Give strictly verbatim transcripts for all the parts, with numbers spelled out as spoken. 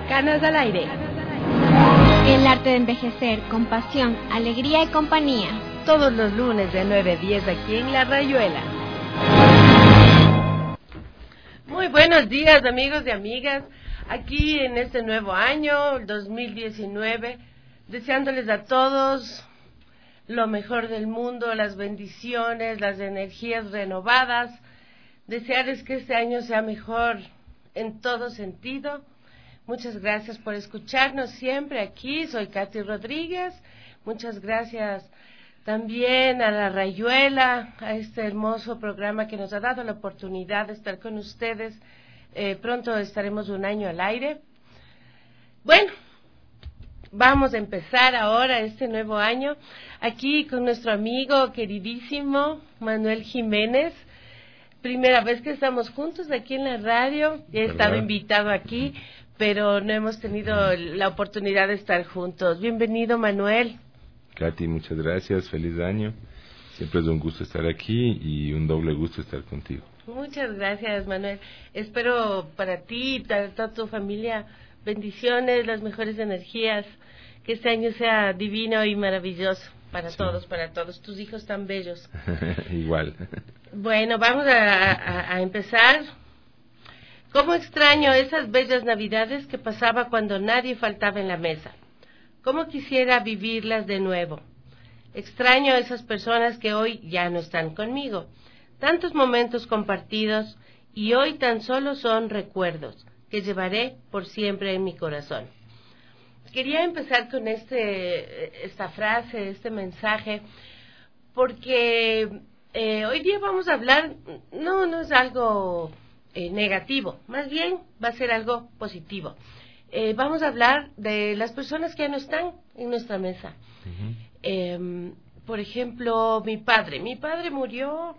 Canas al aire. El arte de envejecer con pasión, alegría y compañía. Todos los lunes de nueve a diez aquí en La Rayuela. Muy buenos días, amigos y amigas. Aquí en este nuevo año, el dos mil diecinueve, deseándoles a todos lo mejor del mundo, las bendiciones, las energías renovadas. Desearles que este año sea mejor en todo sentido. Muchas gracias por escucharnos siempre aquí. Soy Katy Rodríguez. Muchas gracias también a La Rayuela, a este hermoso programa que nos ha dado la oportunidad de estar con ustedes. Eh, pronto estaremos un año al aire. Bueno, vamos a empezar ahora este nuevo año aquí con nuestro amigo queridísimo Manuel Jiménez. Primera vez que estamos juntos aquí en la radio. He estado invitado aquí, pero no hemos tenido la oportunidad de estar juntos. Bienvenido, Manuel. Katy, muchas gracias. Feliz año. Siempre es un gusto estar aquí y un doble gusto estar contigo. Muchas gracias, Manuel. Espero para ti y para toda tu familia bendiciones, las mejores energías. Que este año sea divino y maravilloso para sí. todos, para todos tus hijos tan bellos. Igual. Bueno, vamos a, a, a empezar. ¿Cómo extraño esas bellas navidades que pasaba cuando nadie faltaba en la mesa? ¿Cómo quisiera vivirlas de nuevo? Extraño a esas personas que hoy ya no están conmigo. Tantos momentos compartidos y hoy tan solo son recuerdos que llevaré por siempre en mi corazón. Quería empezar con este, esta frase, este mensaje, porque eh, hoy día vamos a hablar, no, no es algo eh, negativo, más bien va a ser algo positivo. Eh, vamos a hablar de las personas que ya no están en nuestra mesa. Uh-huh. Eh, por ejemplo, mi padre. Mi padre murió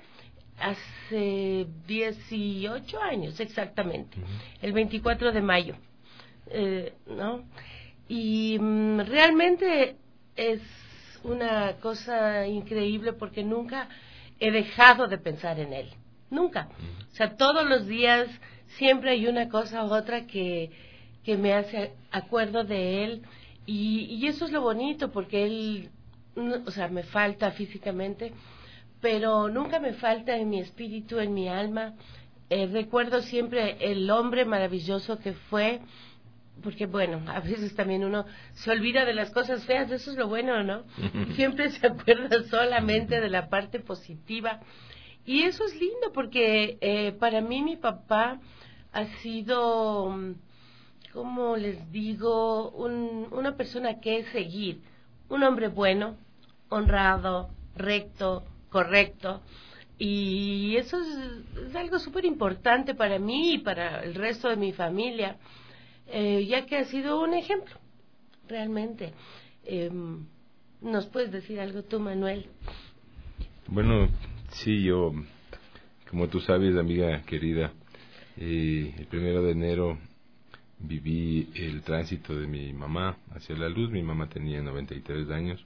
hace dieciocho años exactamente, uh-huh. el veinticuatro de mayo, eh, ¿no? Y um, realmente es una cosa increíble porque nunca he dejado de pensar en él, nunca. Uh-huh. O sea, todos los días siempre hay una cosa u otra que, que me hace acuerdo de él y, y eso es lo bonito porque él, no, o sea, me falta físicamente, pero nunca me falta en mi espíritu, en mi alma. Eh, recuerdo siempre el hombre maravilloso que fue. Porque, bueno, a veces también uno se olvida de las cosas feas, eso es lo bueno, ¿no? Siempre se acuerda solamente de la parte positiva. Y eso es lindo porque eh, para mí mi papá ha sido, como les digo, un, una persona que es seguir. Un hombre bueno, honrado, recto, correcto. Y eso es, es algo súper importante para mí y para el resto de mi familia. Eh, ya que ha sido un ejemplo, realmente. Eh, ¿Nos puedes decir algo tú, Manuel? Bueno, sí, yo, como tú sabes, amiga querida, eh, el primero de enero viví el tránsito de mi mamá hacia la luz. Mi mamá tenía noventa y tres años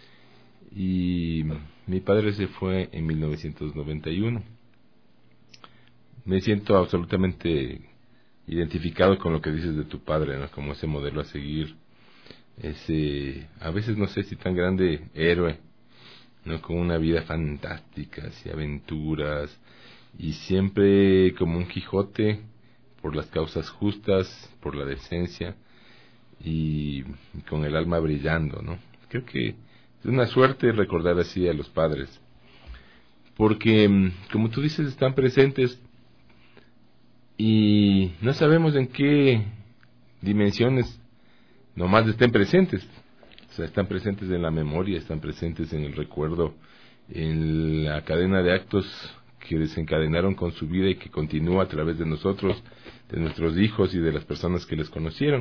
y mi padre se fue en mil novecientos noventa y uno. Me siento absolutamente identificado con lo que dices de tu padre, ¿no? Como ese modelo a seguir, ese, a veces no sé si tan grande héroe, ¿no? Con una vida fantástica, y aventuras, y siempre como un Quijote, por las causas justas, por la decencia, y con el alma brillando, ¿no? Creo que es una suerte recordar así a los padres, porque, como tú dices, están presentes, y no sabemos en qué dimensiones nomás estén presentes. O sea, están presentes en la memoria, están presentes en el recuerdo, en la cadena de actos que desencadenaron con su vida y que continúa a través de nosotros, de nuestros hijos y de las personas que les conocieron.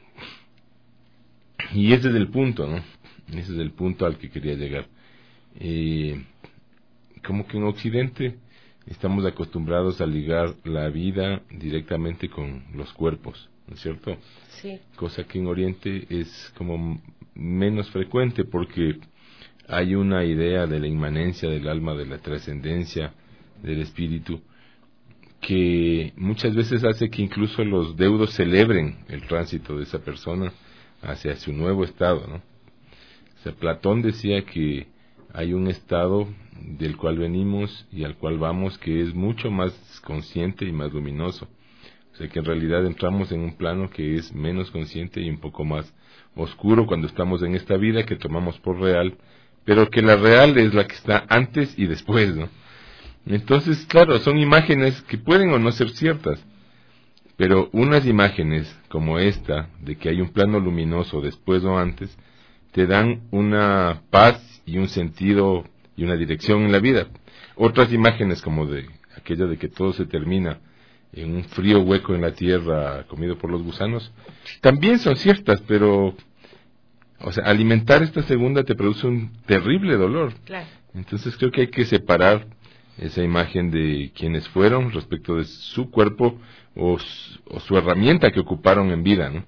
Y ese es el punto, ¿no? Ese es el punto al que quería llegar. Eh, como que en Occidente estamos acostumbrados a ligar la vida directamente con los cuerpos, ¿no es cierto? Sí. Cosa que en Oriente es como menos frecuente porque hay una idea de la inmanencia del alma, de la trascendencia del espíritu, que muchas veces hace que incluso los deudos celebren el tránsito de esa persona hacia su nuevo estado, ¿no? O sea, Platón decía que hay un estado del cual venimos y al cual vamos que es mucho más consciente y más luminoso. O sea, que en realidad entramos en un plano que es menos consciente y un poco más oscuro cuando estamos en esta vida que tomamos por real, pero que la real es la que está antes y después, ¿no? Entonces, claro, son imágenes que pueden o no ser ciertas, pero unas imágenes como esta, de que hay un plano luminoso después o antes, te dan una paz y un sentido y una dirección en la vida. Otras imágenes como de aquella de que todo se termina en un frío hueco en la tierra comido por los gusanos, también son ciertas, pero o sea, alimentar esta segunda te produce un terrible dolor. Claro. Entonces creo que hay que separar esa imagen de quienes fueron respecto de su cuerpo o su, o su herramienta que ocuparon en vida, ¿no?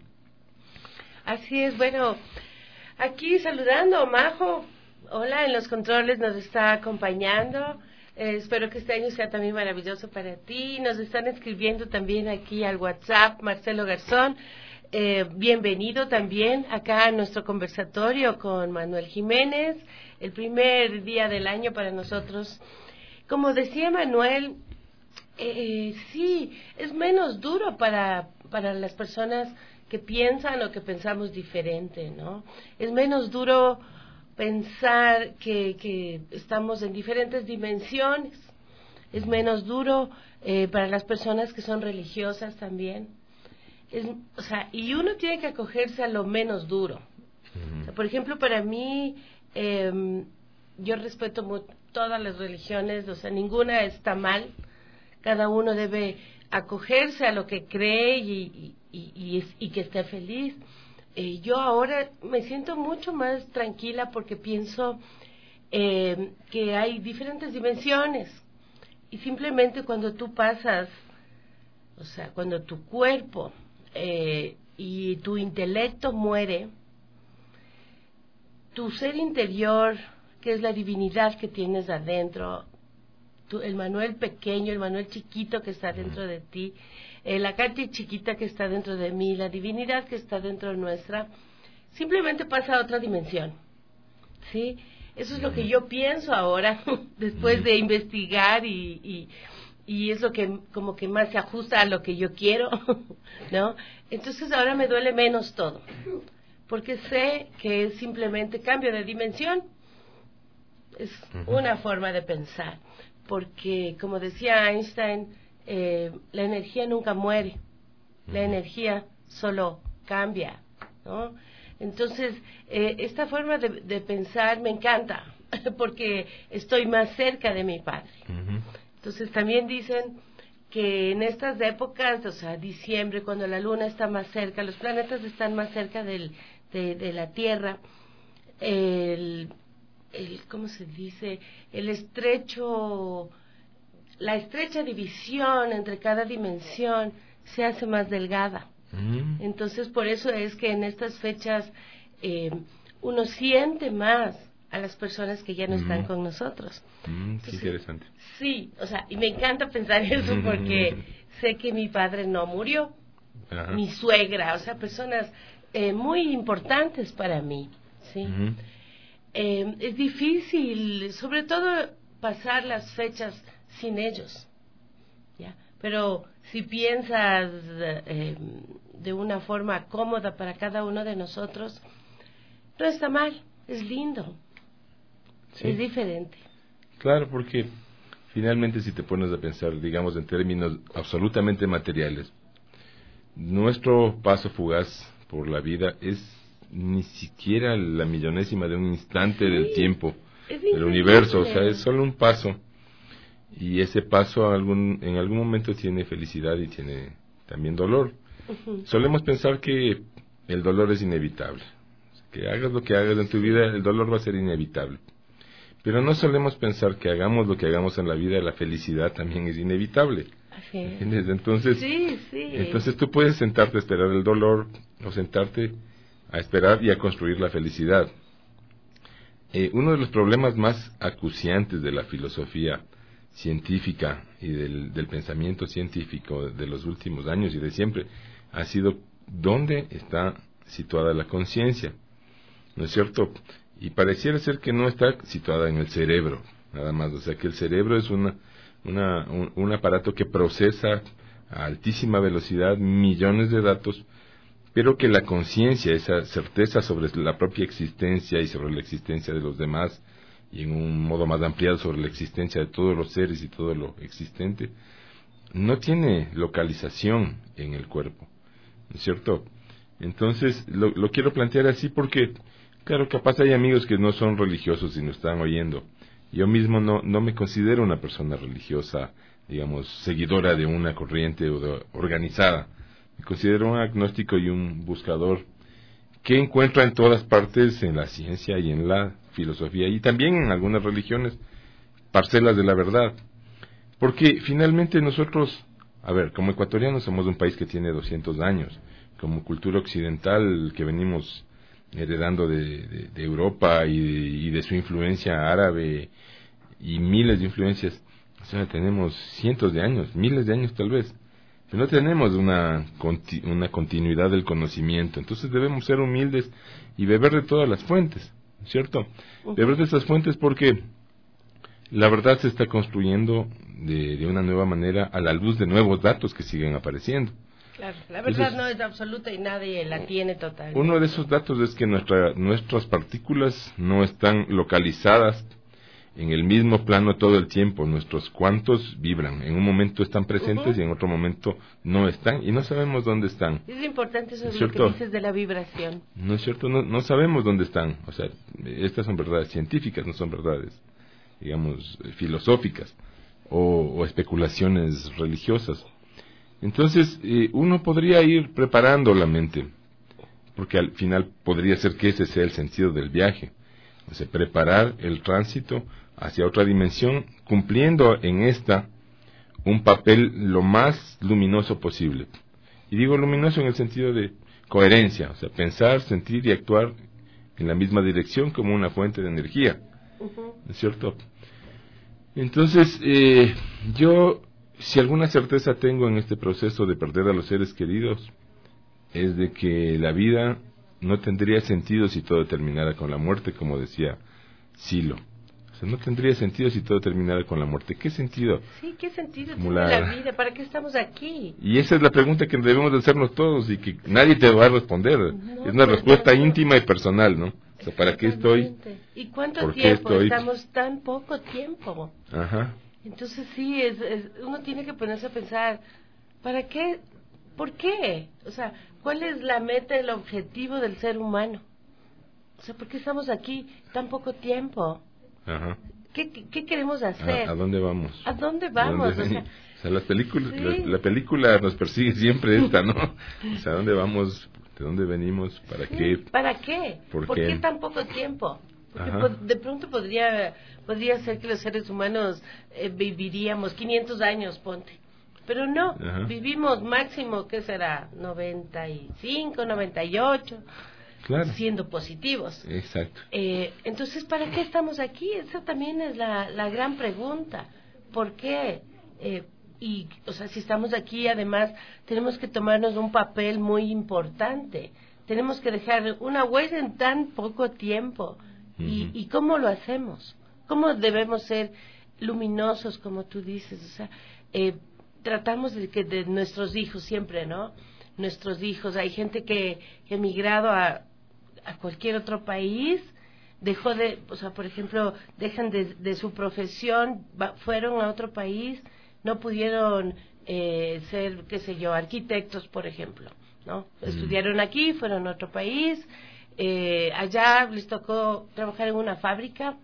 Así es. Bueno, aquí saludando, Majo, hola, en los controles nos está acompañando. Eh, espero que este año sea también maravilloso para ti. Nos están escribiendo también aquí al WhatsApp, Marcelo Garzón. Eh, bienvenido también acá a nuestro conversatorio con Manuel Jiménez, el primer día del año para nosotros. Como decía Manuel, eh, sí, es menos duro para, para las personas que piensan o que pensamos diferente, ¿no? Es menos duro pensar que, que estamos en diferentes dimensiones. Es menos duro eh, para las personas que son religiosas también. Es, o sea, y uno tiene que acogerse a lo menos duro. Uh-huh. O sea, por ejemplo, para mí, eh, yo respeto muy, todas las religiones, o sea, ninguna está mal. Cada uno debe acogerse a lo que cree y, y, y, y, y que esté feliz. Eh, yo ahora me siento mucho más tranquila porque pienso eh, que hay diferentes dimensiones y simplemente cuando tú pasas, o sea, cuando tu cuerpo eh, y tu intelecto muere, tu ser interior, que es la divinidad que tienes adentro, tu, el Manuel pequeño, el Manuel chiquito que está dentro de ti, Eh, la Katy chiquita que está dentro de mí, la divinidad que está dentro nuestra, simplemente pasa a otra dimensión, ¿sí? Eso es lo que yo pienso ahora, después de investigar y, y, y es lo que como que más se ajusta a lo que yo quiero, ¿no? Entonces ahora me duele menos todo, porque sé que es simplemente cambio de dimensión, es una forma de pensar, porque como decía Einstein, Eh, la energía nunca muere, la energía solo cambia, ¿no? Entonces, eh, esta forma de, de pensar me encanta, porque estoy más cerca de mi padre. Uh-huh. Entonces, también dicen que en estas épocas, o sea, diciembre, cuando la luna está más cerca, los planetas están más cerca del, de, de la Tierra, el, el, ¿cómo se dice? El estrecho... la estrecha división entre cada dimensión se hace más delgada. Mm. Entonces, por eso es que en estas fechas eh, uno siente más a las personas que ya no mm. están con nosotros. Mm, Entonces, qué interesante. Sí, o sea, y me encanta pensar eso porque sé que mi padre no murió, Ajá. mi suegra, o sea, personas eh, muy importantes para mí, ¿sí? Mm. Eh, es difícil, sobre todo, pasar las fechas sin ellos, ¿ya? Pero si piensas eh, de una forma cómoda para cada uno de nosotros, no está mal, es lindo, sí. Es diferente. Claro, porque finalmente si te pones a pensar, digamos, en términos absolutamente materiales, nuestro paso fugaz por la vida es ni siquiera la millonésima de un instante sí, del tiempo, del universo, o sea, es solo un paso. Y ese paso algún, en algún momento tiene felicidad y tiene también dolor. Uh-huh. Solemos pensar que el dolor es inevitable. Que hagas lo que hagas en tu vida, el dolor va a ser inevitable. Pero no solemos pensar que hagamos lo que hagamos en la vida, la felicidad también es inevitable. Así es. ¿Entiendes? Entonces, sí, sí. entonces tú puedes sentarte a esperar el dolor o sentarte a esperar y a construir la felicidad. Eh, uno de los problemas más acuciantes de la filosofía científica y del, del pensamiento científico de los últimos años y de siempre ha sido dónde está situada la conciencia, ¿no es cierto? Y pareciera ser que no está situada en el cerebro, nada más, o sea que el cerebro es una, una, un, un aparato que procesa a altísima velocidad millones de datos, pero que la conciencia, esa certeza sobre la propia existencia y sobre la existencia de los demás, y en un modo más ampliado sobre la existencia de todos los seres y todo lo existente, no tiene localización en el cuerpo, ¿no es cierto? Entonces, lo, lo quiero plantear así porque, claro, capaz hay amigos que no son religiosos y nos están oyendo. Yo mismo no, no me considero una persona religiosa, digamos, seguidora de una corriente o de, organizada. Me considero un agnóstico y un buscador que encuentra en todas partes, en la ciencia y en la filosofía, y también en algunas religiones, parcelas de la verdad. Porque finalmente nosotros, a ver, como ecuatorianos somos un país que tiene doscientos años, como cultura occidental que venimos heredando de, de, de Europa y de, y de su influencia árabe y miles de influencias, o sea, tenemos cientos de años, miles de años tal vez, pero no tenemos una, una continuidad del conocimiento. Entonces debemos ser humildes y beber de todas las fuentes, ¿cierto? Uh-huh. Beber de esas fuentes porque la verdad se está construyendo de, de una nueva manera a la luz de nuevos datos que siguen apareciendo. Claro, la verdad Entonces, no es absoluta y nadie la tiene total. Uno de esos datos es que nuestra, nuestras partículas no están localizadas en el mismo plano todo el tiempo. Nuestros cuantos vibran. En un momento están presentes uh-huh. y en otro momento no están. Y no sabemos dónde están. Es importante eso, ¿es lo que dices de la vibración. No es cierto, no, no sabemos dónde están. O sea, estas son verdades científicas, no son verdades, digamos, filosóficas o, o especulaciones religiosas. Entonces, eh, uno podría ir preparando la mente, porque al final podría ser que ese sea el sentido del viaje. O sea, preparar el tránsito hacia otra dimensión, cumpliendo en esta un papel lo más luminoso posible. Y digo luminoso en el sentido de coherencia, o sea, pensar, sentir y actuar en la misma dirección como una fuente de energía. Uh-huh. ¿No es cierto? Entonces, eh, yo... si alguna certeza tengo en este proceso de perder a los seres queridos, es de que la vida no tendría sentido si todo terminara con la muerte, como decía Silo. O sea, no tendría sentido si todo terminara con la muerte. ¿Qué sentido? Sí, ¿qué sentido tiene la... la vida? ¿Para qué estamos aquí? Y esa es la pregunta que debemos de hacernos todos y que nadie te va a responder. No, es una respuesta no. íntima y personal, ¿no? O sea, ¿para qué estoy? ¿Y cuánto tiempo? Estamos tan poco tiempo. Ajá. Entonces sí, es, es, uno tiene que ponerse a pensar, ¿para qué? ¿Por qué? O sea, ¿cuál es la meta, el objetivo del ser humano? O sea, ¿por qué estamos aquí tan poco tiempo? Ajá. ¿Qué, qué, qué queremos hacer? ¿A, ¿A dónde vamos? ¿A dónde vamos? ¿A dónde o sea, o sea, las películas, sí. la, la película nos persigue siempre esta, ¿no? O sea, ¿a dónde vamos? ¿De dónde venimos? ¿Para sí, qué? ¿Para qué? ¿Por, ¿Por qué? qué tan poco tiempo? Porque de pronto podría podría ser que los seres humanos eh, viviríamos quinientos años, ponte. Pero no, Ajá. vivimos máximo, ¿qué será? noventa y cinco, noventa y ocho, claro. siendo positivos. Exacto. Eh, entonces, ¿para qué estamos aquí? Esa también es la, la gran pregunta. ¿Por qué? Eh, y, o sea, si estamos aquí, además, tenemos que tomarnos un papel muy importante. Tenemos que dejar una huella en tan poco tiempo. ¿Y, y cómo lo hacemos? ¿Cómo debemos ser luminosos, como tú dices? O sea, eh, tratamos de que de nuestros hijos siempre, ¿no? Nuestros hijos, hay gente que, que ha emigrado a, a cualquier otro país, dejó de, o sea, por ejemplo, dejan de, de su profesión, va, fueron a otro país, no pudieron eh, ser, qué sé yo, arquitectos, por ejemplo, ¿no? Mm. Estudiaron aquí, fueron a otro país. Eh, allá les tocó trabajar en una fábrica,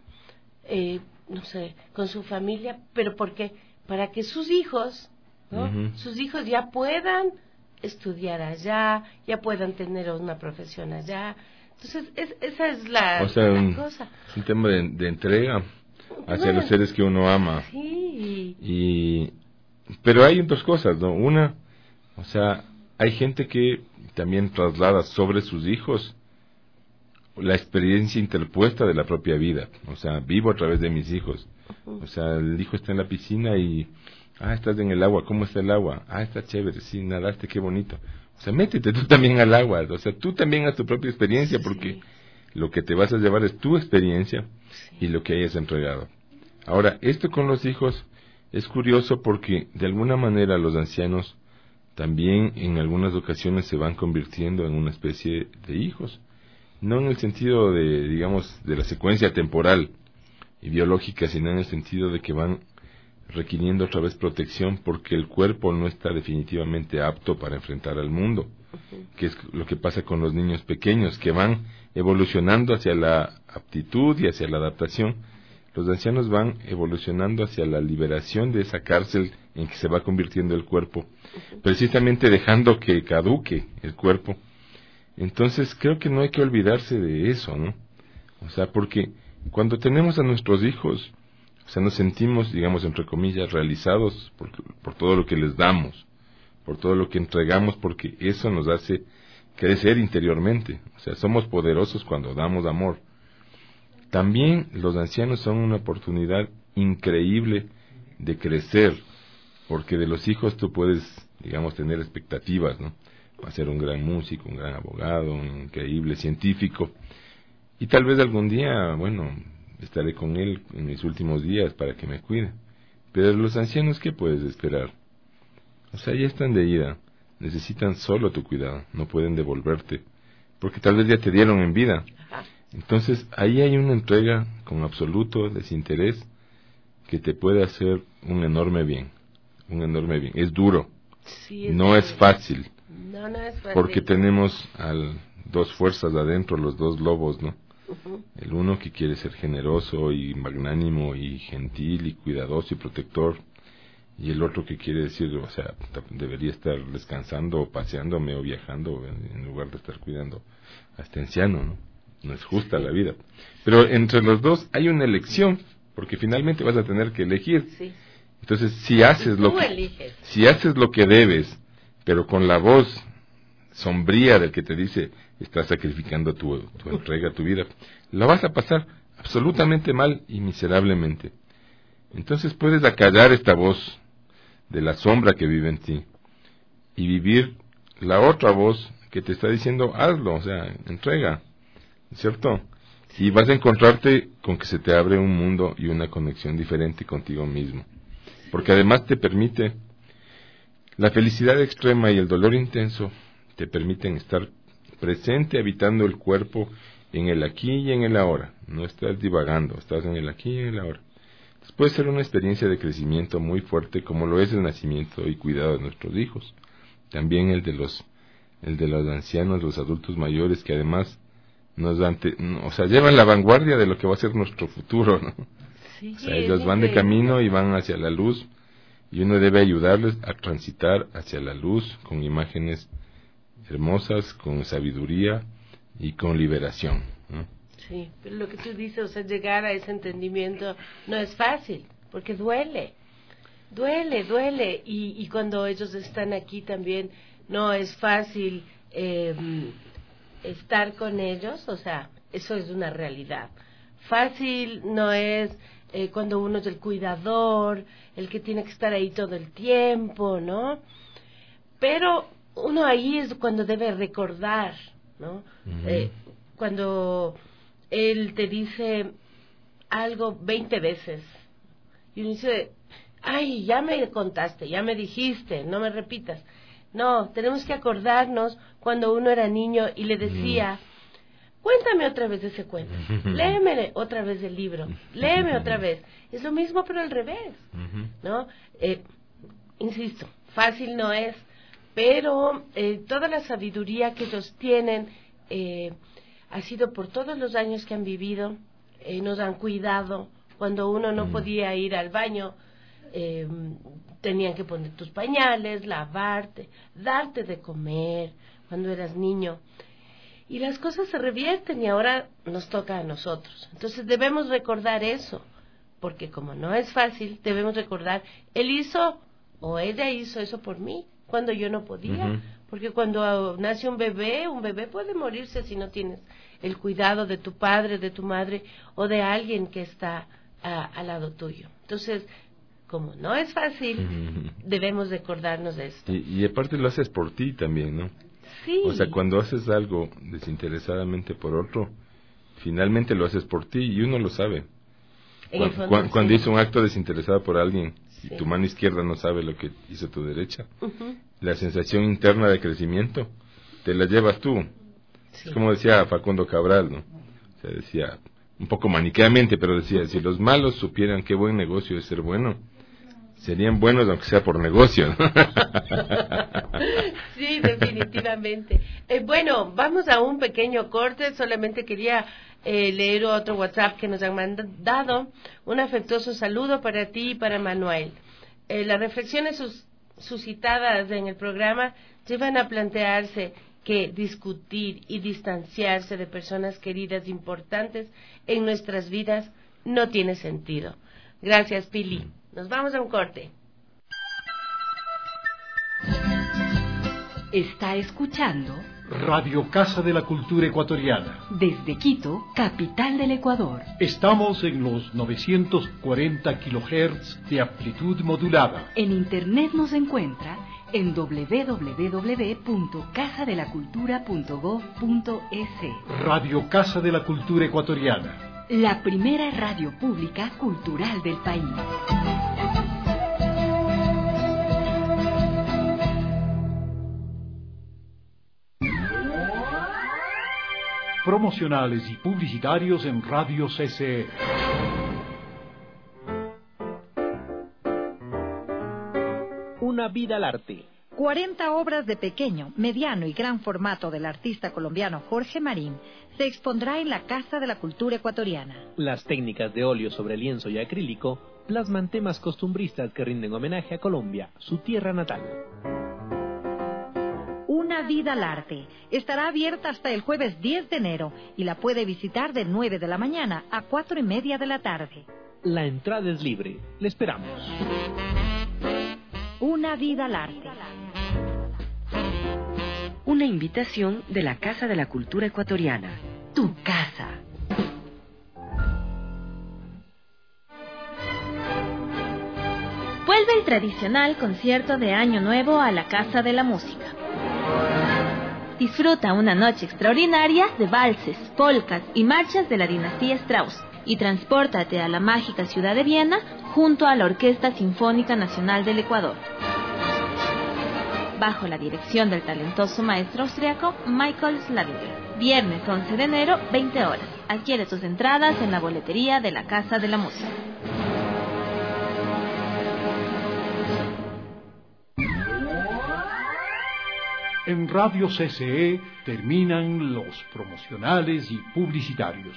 eh, no sé, con su familia, pero ¿por qué? Para que sus hijos, ¿no? Uh-huh. Sus hijos ya puedan estudiar allá, ya puedan tener una profesión allá. Entonces, es, esa es la, o sea, la un, cosa. Es un tema de, de entrega hacia bueno, los seres que uno ama. Sí. Y, pero hay dos cosas, ¿no? Una, o sea, hay gente que también traslada sobre sus hijos la experiencia interpuesta de la propia vida. O sea, vivo a través de mis hijos. O sea, el hijo está en la piscina y Ah, estás en el agua, ¿cómo está el agua? Ah, está chévere, sí, nadaste, qué bonito. O sea, métete tú también al agua, o sea, tú también haz tu propia experiencia, porque sí. Lo que te vas a llevar es tu experiencia sí. Y lo que hayas entregado. Ahora, esto con los hijos es curioso porque de alguna manera los ancianos también en algunas ocasiones se van convirtiendo en una especie de hijos. No en el sentido de, digamos, de la secuencia temporal y biológica, sino en el sentido de que van requiriendo otra vez protección porque el cuerpo no está definitivamente apto para enfrentar al mundo, uh-huh. Que es lo que pasa con los niños pequeños, que van evolucionando hacia la aptitud y hacia la adaptación. Los ancianos van evolucionando hacia la liberación de esa cárcel en que se va convirtiendo el cuerpo, uh-huh. Precisamente dejando que caduque el cuerpo. Entonces creo que no hay que olvidarse de eso, ¿no? O sea, porque cuando tenemos a nuestros hijos, o sea, nos sentimos, digamos, entre comillas, realizados por, por todo lo que les damos, por todo lo que entregamos, porque eso nos hace crecer interiormente. O sea, somos poderosos cuando damos amor. También los ancianos son una oportunidad increíble de crecer, porque de los hijos tú puedes, digamos, tener expectativas, ¿no? Va a ser un gran músico, un gran abogado, un increíble científico, y tal vez algún día, bueno, estaré con él en mis últimos días para que me cuide. Pero de los ancianos, ¿qué puedes esperar? O sea, ya están de ida, necesitan solo tu cuidado, no pueden devolverte, porque tal vez ya te dieron en vida. Entonces, ahí hay una entrega con absoluto desinterés que te puede hacer un enorme bien, un enorme bien. Es duro, sí, es no duro. es fácil, no, no es fácil, porque tenemos al, dos fuerzas adentro, los dos lobos, ¿no? Uh-huh. El uno que quiere ser generoso y magnánimo y gentil y cuidadoso y protector, y el otro que quiere decir, o sea, debería estar descansando o paseándome o viajando en, en lugar de estar cuidando a este anciano, ¿no? No es justa sí. La vida. Pero entre los dos hay una elección, porque finalmente vas a tener que elegir. Sí. Entonces, si haces lo que eliges. si haces lo que debes, pero con la voz sombría del que te dice estás sacrificando tu, tu entrega, tu vida, la vas a pasar absolutamente mal y miserablemente. Entonces puedes acallar esta voz de la sombra que vive en ti y vivir la otra voz que te está diciendo hazlo, o sea, entrega, ¿cierto? Y vas a encontrarte con que se te abre un mundo y una conexión diferente contigo mismo, porque además te permite la felicidad extrema y el dolor intenso te permiten estar presente habitando el cuerpo en el aquí y en el ahora. No estás divagando, estás en el aquí y en el ahora. Entonces puede ser una experiencia de crecimiento muy fuerte, como lo es el nacimiento y cuidado de nuestros hijos. También el de los, el de los ancianos, los adultos mayores, que además nos dan, te, o sea, llevan la vanguardia de lo que va a ser nuestro futuro, ¿no? Sí, o sea, ellos van de camino y van hacia la luz, y uno debe ayudarles a transitar hacia la luz con imágenes hermosas, con sabiduría y con liberación, ¿no? Sí, pero lo que tú dices, o sea, llegar a ese entendimiento no es fácil, porque duele, duele, duele, y, y cuando ellos están aquí también no es fácil eh, estar con ellos, o sea, eso es una realidad. Fácil no es eh, cuando uno es el cuidador, el que tiene que estar ahí todo el tiempo, ¿no? Pero uno ahí es cuando debe recordar, ¿no? Uh-huh. Eh, cuando él te dice algo veinte veces y uno dice, ay, ya me contaste, ya me dijiste, no me repitas. No, tenemos que acordarnos cuando uno era niño y le decía, uh-huh. cuéntame otra vez ese cuento, uh-huh. léeme otra vez el libro, léeme otra vez. Es lo mismo pero al revés, uh-huh. ¿no? Eh, insisto, fácil no es, pero eh, toda la sabiduría que ellos tienen eh, ha sido por todos los años que han vivido, eh, nos han cuidado. Cuando uno no mm. podía ir al baño, eh, tenían que poner tus pañales, lavarte, darte de comer cuando eras niño. Y las cosas se revierten y ahora nos toca a nosotros. Entonces debemos recordar eso, porque como no es fácil, debemos recordar, él hizo o ella hizo eso por mí cuando yo no podía, uh-huh. porque cuando nace un bebé, un bebé puede morirse si no tienes el cuidado de tu padre, de tu madre o de alguien que está a, al lado tuyo. Entonces, como no es fácil, uh-huh. debemos recordarnos de esto. Y, y aparte lo haces por ti también, ¿no? Sí. O sea, cuando haces algo desinteresadamente por otro, finalmente lo haces por ti y uno lo sabe. Cuando, fondo, cuando, sí. cuando hizo un acto desinteresado por alguien y sí. tu mano izquierda no sabe lo que hizo tu derecha, uh-huh. la sensación interna de crecimiento te la llevas tú. Sí. Es como decía Facundo Cabral, ¿no? O sea, decía, un poco maniqueamente, pero decía, si los malos supieran qué buen negocio es ser bueno, serían buenos aunque sea por negocio, ¿no? Sí, definitivamente. Eh, bueno, vamos a un pequeño corte. Solamente quería eh, leer otro WhatsApp que nos han mandado. Un afectuoso saludo para ti y para Manuel. Eh, las reflexiones sus, suscitadas en el programa llevan a plantearse que discutir y distanciarse de personas queridas importantes en nuestras vidas no tiene sentido. Gracias, Pili. Nos vamos a un corte. Está escuchando Radio Casa de la Cultura Ecuatoriana. Desde Quito, capital del Ecuador. Estamos en los novecientos cuarenta kilohertz de amplitud modulada. En internet nos encuentra en doble u doble u doble u punto casa de la cultura punto gob punto es. Radio Casa de la Cultura Ecuatoriana. La primera radio pública cultural del país. Promocionales y publicitarios en Radio C C E. Una vida al arte. cuarenta obras de pequeño, mediano y gran formato del artista colombiano Jorge Marín se expondrá en la Casa de la Cultura Ecuatoriana. Las técnicas de óleo sobre lienzo y acrílico plasman temas costumbristas que rinden homenaje a Colombia, su tierra natal. Una vida al arte. Estará abierta hasta el jueves diez de enero y la puede visitar de nueve de la mañana a cuatro y media de la tarde. La entrada es libre. Le esperamos. Una vida al arte. Una invitación de la Casa de la Cultura Ecuatoriana. Tu casa. Vuelve el tradicional concierto de Año Nuevo a la Casa de la Música. Disfruta una noche extraordinaria de valses, polcas y marchas de la dinastía Strauss y transpórtate a la mágica ciudad de Viena junto a la Orquesta Sinfónica Nacional del Ecuador. Bajo la dirección del talentoso maestro austriaco Michael Slavinger. Viernes once de enero, veinte horas. Adquiere tus entradas en la boletería de la Casa de la Música. En Radio C C E terminan los promocionales y publicitarios.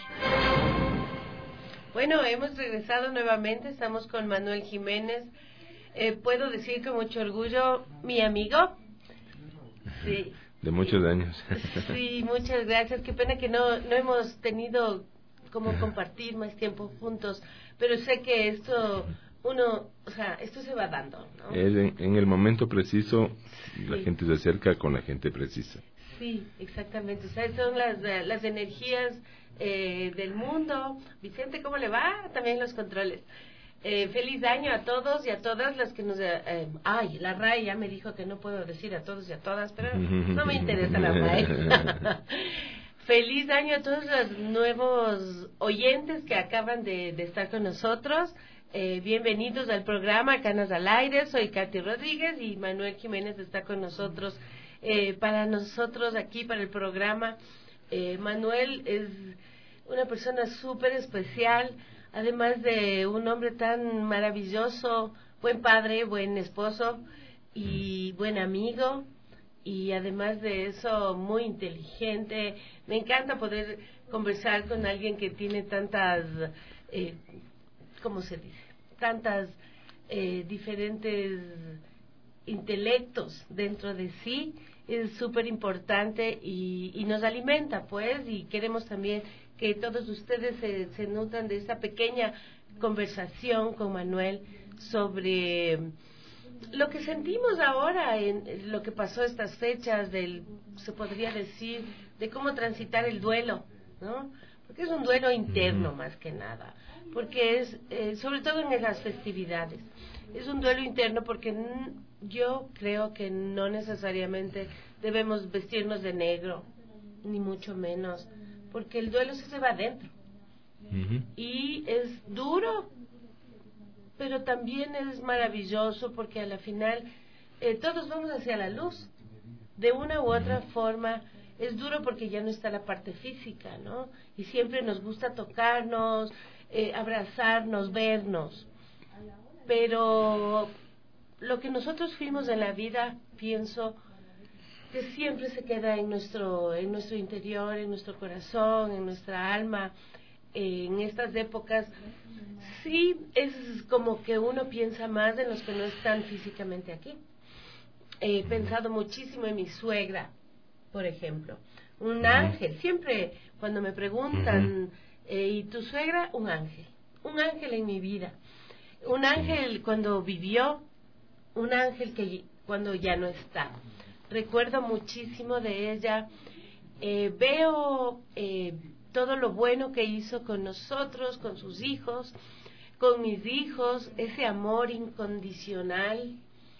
Bueno, hemos regresado nuevamente, estamos con Manuel Jiménez. Eh, puedo decir con mucho orgullo, mi amigo. Sí. De muchos años. Sí, muchas gracias. Qué pena que no, no hemos tenido como compartir más tiempo juntos, pero sé que esto... Uno, o sea, esto se va dando, ¿no? En, en el momento preciso, sí. La gente se acerca con la gente precisa. Sí, exactamente. O sea, son las, las energías eh, del mundo. Vicente, ¿cómo le va? También los controles. Eh, feliz año a todos y a todas las que nos... Eh, ay, la R A E ya me dijo que no puedo decir a todos y a todas, pero no me interesa la R A E. Feliz año a todos los nuevos oyentes que acaban de, de estar con nosotros. Eh, bienvenidos al programa Canas al Aire. Soy Katy Rodríguez y Manuel Jiménez está con nosotros eh, para nosotros aquí para el programa. eh, Manuel es una persona súper especial, además de un hombre tan maravilloso, buen padre, buen esposo y buen amigo, y además de eso muy inteligente. Me encanta poder conversar con alguien que tiene tantas eh, ¿cómo se dice? Tantas eh, diferentes intelectos dentro de sí. Es súper importante y, y nos alimenta, pues, y queremos también que todos ustedes se, se nutran de esta pequeña conversación con Manuel sobre lo que sentimos ahora, en lo que pasó estas fechas, del, se podría decir, de cómo transitar el duelo, ¿no? Porque es un duelo interno más que nada, porque es, eh, sobre todo en las festividades, es un duelo interno porque n- yo creo que no necesariamente debemos vestirnos de negro, ni mucho menos, porque el duelo se va adentro. Uh-huh. Y es duro, pero también es maravilloso porque a la final eh, todos vamos hacia la luz. De una u otra uh-huh. forma, es duro porque ya no está la parte física, ¿no? Y siempre nos gusta tocarnos, eh, abrazarnos, vernos. Pero lo que nosotros fuimos en la vida, pienso que siempre se queda en nuestro, en nuestro interior, en nuestro corazón, en nuestra alma. Eh, en estas épocas, sí es como que uno piensa más en los que no están físicamente aquí. He pensado muchísimo en mi suegra, por ejemplo. Un uh-huh. ángel. Siempre cuando me preguntan, uh-huh. eh, ¿y tu suegra? Un ángel. Un ángel en mi vida. Un ángel cuando vivió, un ángel que cuando ya no está. Recuerdo muchísimo de ella. Eh, veo eh, todo lo bueno que hizo con nosotros, con sus hijos, con mis hijos, ese amor incondicional.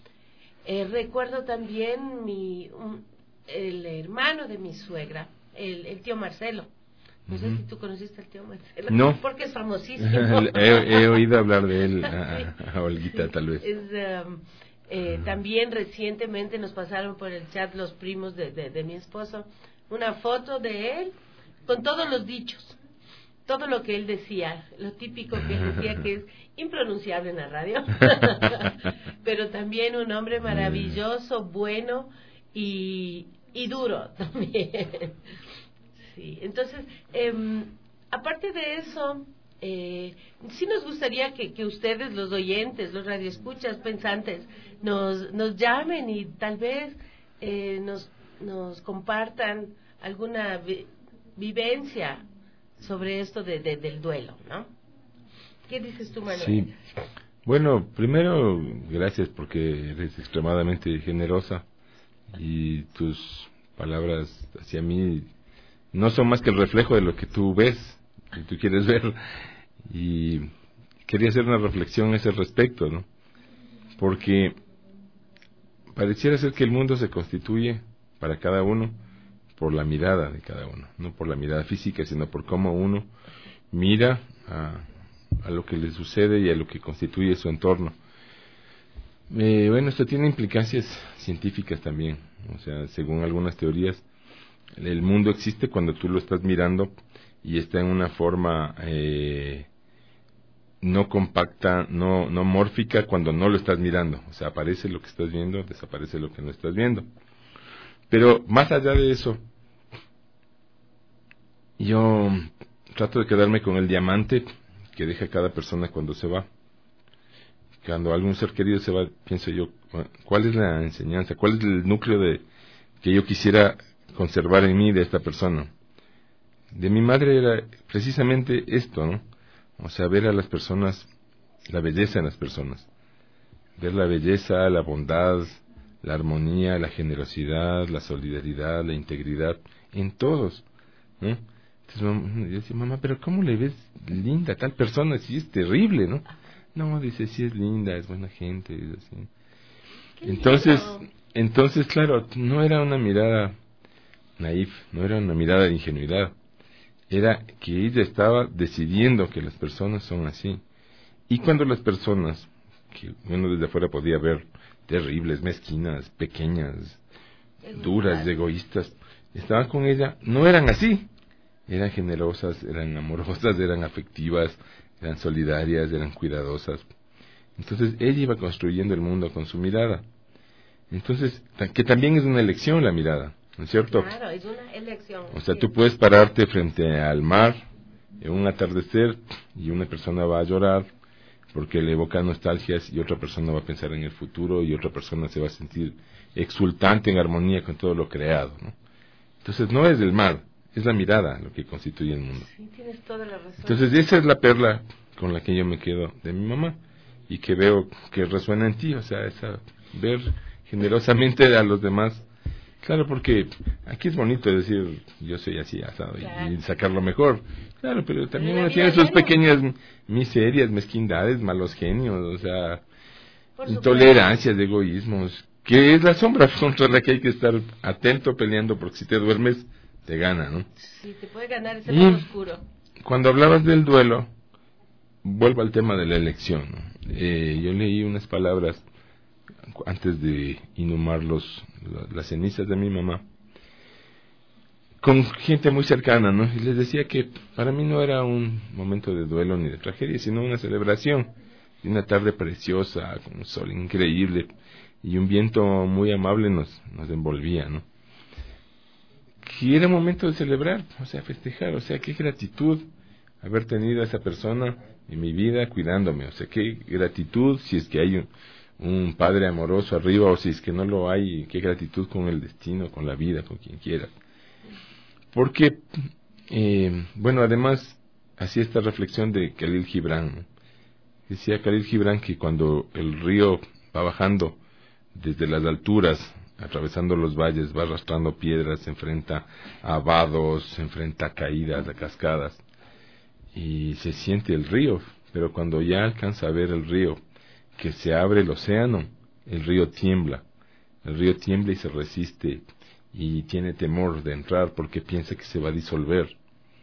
Eh, recuerdo también mi, un, el hermano de mi suegra, el, el tío Marcelo. No uh-huh. sé si tú conociste al tío Marcelo. No. Porque es famosísimo. he, he oído hablar de él, a, sí, a Olguita, sí, tal vez. Es, um, eh, uh-huh. También recientemente nos pasaron por el chat los primos de, de, de mi esposo una foto de él con todos los dichos. Todo lo que él decía, lo típico que él decía que es impronunciable en la radio, pero también un hombre maravilloso, bueno y, y duro también. Sí, entonces, eh, aparte de eso, eh, sí nos gustaría que, que ustedes, los oyentes, los radioescuchas, pensantes, nos, nos llamen y tal vez eh, nos, nos compartan alguna vi- vivencia sobre esto de, de, del duelo, ¿no? ¿Qué dices tú, Manuel? Sí. Bueno, primero, gracias porque eres extremadamente generosa y tus palabras hacia mí no son más que el reflejo de lo que tú ves y tú quieres ver. Y quería hacer una reflexión a ese respecto, ¿no? Porque pareciera ser que el mundo se constituye para cada uno por la mirada de cada uno, no por la mirada física, sino por cómo uno mira a, a lo que le sucede y a lo que constituye su entorno. Eh, bueno, esto tiene implicancias científicas también, o sea, según algunas teorías, el mundo existe cuando tú lo estás mirando y está en una forma eh, no compacta, no, no mórfica cuando no lo estás mirando, o sea, aparece lo que estás viendo, desaparece lo que no estás viendo. Pero más allá de eso, yo trato de quedarme con el diamante que deja cada persona cuando se va. Cuando algún ser querido se va, pienso yo, ¿cuál es la enseñanza? ¿Cuál es el núcleo de que yo quisiera conservar en mí de esta persona? De mi madre era precisamente esto, ¿no? O sea, ver a las personas, la belleza en las personas. Ver la belleza, la bondad, la armonía, la generosidad, la solidaridad, la integridad, en todos, ¿no? Entonces yo decía, mamá, pero ¿cómo le ves linda a tal persona? Si es terrible, ¿no? No, dice, sí es linda, es buena gente, es así. Entonces, entonces, claro, no era una mirada naif, no era una mirada de ingenuidad, era que ella estaba decidiendo que las personas son así. Y cuando las personas, que uno desde afuera podía ver terribles, mezquinas, pequeñas, duras, egoístas, estaban con ella, no eran así, eran generosas, eran amorosas, eran afectivas, eran solidarias, eran cuidadosas. Entonces ella iba construyendo el mundo con su mirada. Entonces, que también es una elección la mirada, ¿no es cierto? Claro, es una elección. O sea, tú puedes pararte frente al mar en un atardecer y una persona va a llorar porque le evoca nostalgias y otra persona va a pensar en el futuro y otra persona se va a sentir exultante en armonía con todo lo creado, ¿no? Entonces no es el mar, es la mirada lo que constituye el mundo. Sí, tienes toda la razón. Entonces esa es la perla con la que yo me quedo de mi mamá y que veo que resuena en ti, o sea, esa ver generosamente a los demás. Claro, porque aquí es bonito decir yo soy así asado, claro, y, y sacar lo mejor. Claro, pero también uno tiene sus pequeñas miserias, mezquindades, malos genios, o sea, Por intolerancias, de egoísmos, que es la sombra contra la que hay que estar atento, peleando, porque si te duermes, te gana, ¿no? Sí, te puede ganar ese lado oscuro. Cuando hablabas del duelo, vuelvo al tema de la elección, ¿no? Eh, yo leí unas palabras antes de inhumar los, las cenizas de mi mamá, con gente muy cercana, ¿no? Y les decía que para mí no era un momento de duelo ni de tragedia, sino una celebración de una tarde preciosa, con un sol increíble y un viento muy amable nos, nos envolvía, ¿no? Que era momento de celebrar, o sea, festejar, o sea, qué gratitud haber tenido a esa persona en mi vida cuidándome, o sea, qué gratitud si es que hay un, un padre amoroso arriba, o si es que no lo hay, qué gratitud con el destino, con la vida, con quien quiera. Porque, eh, bueno, además, hacía esta reflexión de Khalil Gibran, ¿no? Decía Khalil Gibran que cuando el río va bajando desde las alturas, atravesando los valles, va arrastrando piedras, se enfrenta a vados, se enfrenta a caídas, a cascadas, y se siente el río, pero cuando ya alcanza a ver el río, que se abre el océano, el río tiembla, el río tiembla y se resiste, y tiene temor de entrar porque piensa que se va a disolver,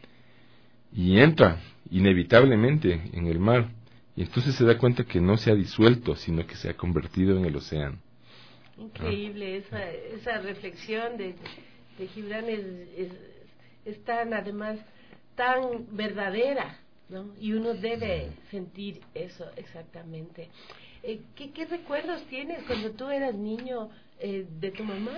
y entra inevitablemente en el mar, y entonces se da cuenta que no se ha disuelto, sino que se ha convertido en el océano. Increíble, esa, esa reflexión de, de Gibran es, es, es tan, además, tan verdadera, ¿no? Y uno debe sentir eso exactamente. Eh, ¿qué, ¿Qué recuerdos tienes cuando tú eras niño eh, de tu mamá?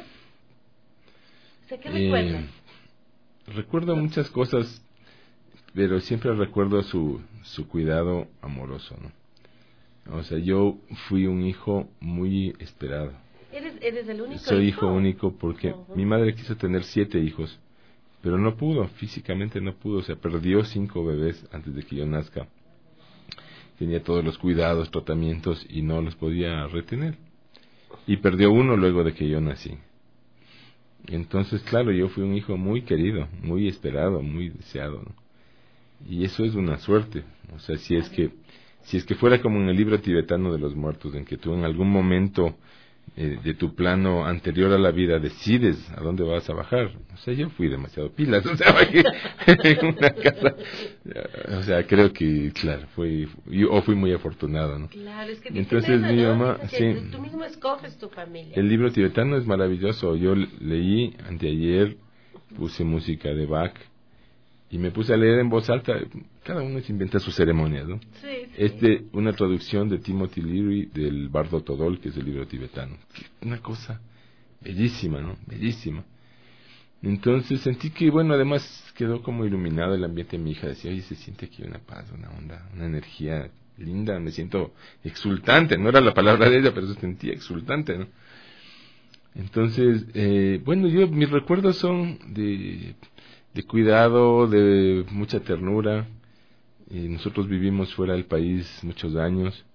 O sea, ¿qué recuerdas? Eh, recuerdo muchas cosas, pero siempre recuerdo su, su cuidado amoroso, ¿no? O sea, yo fui un hijo muy esperado. ¿Eres, eres el único Soy hijo? hijo único porque uh-huh. mi madre quiso tener siete hijos, pero no pudo, físicamente no pudo, o sea, perdió cinco bebés antes de que yo nazca. Tenía todos los cuidados, tratamientos y no los podía retener. Y perdió uno luego de que yo nací. Entonces, claro, yo fui un hijo muy querido, muy esperado, muy deseado, ¿no? Y eso es una suerte. O sea, si es que si es que fuera como en el libro tibetano de los muertos, en que tú en algún momento eh, de tu plano anterior a la vida decides a dónde vas a bajar. O sea, yo fui demasiado pilas, o sea, bajé en una casa. O sea, creo que, claro, fui, yo, o fui muy afortunado, ¿no? Claro, es que entonces eso, mi ¿no? mamá, que sí. Tú mismo escoges tu familia. El libro tibetano es maravilloso. Yo leí anteayer, puse música de Bach y me puse a leer en voz alta. Cada uno se inventa sus ceremonias, ¿no? Sí, sí. Este, una traducción de Timothy Leary del Bardo Todol, que es el libro tibetano. Una cosa bellísima, ¿no? Bellísima. Entonces sentí que, bueno, además quedó como iluminado el ambiente. Mi hija decía, oye, se siente aquí una paz, una onda, una energía linda, me siento exultante. No era la palabra de ella, pero se sentía exultante, ¿no? Entonces, eh, bueno, yo mis recuerdos son de, de cuidado, de mucha ternura. Eh, nosotros vivimos fuera del país muchos años,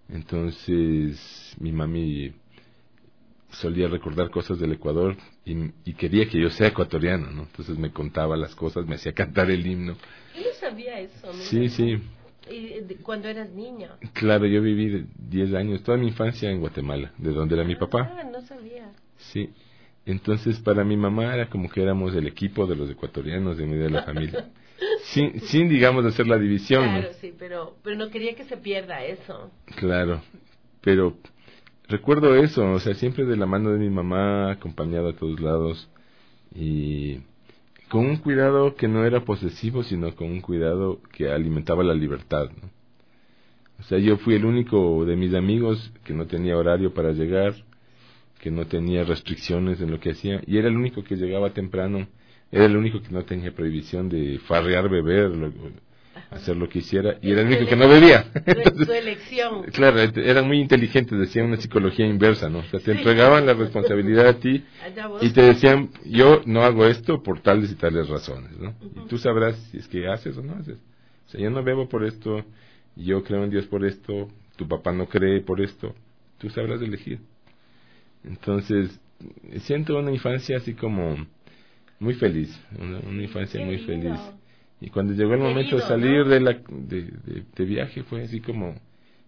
entonces mi mami solía recordar cosas del Ecuador y, y quería que yo sea ecuatoriano, ¿no? Entonces me contaba las cosas, me hacía cantar el himno. Yo no sabía eso. Sí, sí. ¿Y cuando eras niño? Claro, yo viví diez años, toda mi infancia en Guatemala, de donde era mi papá. Ah, no sabía. Sí. Entonces para mi mamá era como que éramos el equipo de los ecuatorianos de medio de la familia. Sin, sin, digamos, hacer la división. Claro, ¿no? sí, pero, pero no quería que se pierda eso. Claro, pero recuerdo eso, o sea, siempre de la mano de mi mamá, acompañado a todos lados, y con un cuidado que no era posesivo, sino con un cuidado que alimentaba la libertad, ¿no? O sea, yo fui el único de mis amigos que no tenía horario para llegar, que no tenía restricciones en lo que hacía, y era el único que llegaba temprano. Era el único que no tenía prohibición de farrear, beber, lo, hacer lo que hiciera, y era el único que no bebía. Entonces, tu elección. Claro, eran muy inteligentes, decían una psicología inversa, ¿no? O sea, te entregaban la responsabilidad a ti y te decían, yo no hago esto por tales y tales razones, ¿no? Y tú sabrás si es que haces o no haces. O sea, yo no bebo por esto, yo creo en Dios por esto, tu papá no cree por esto, tú sabrás elegir. Entonces, siento una infancia así como muy feliz, una, una infancia Qué muy lindo. feliz. Y cuando llegó el momento Querido, de salir ¿no? de, la, de, de, de viaje fue así como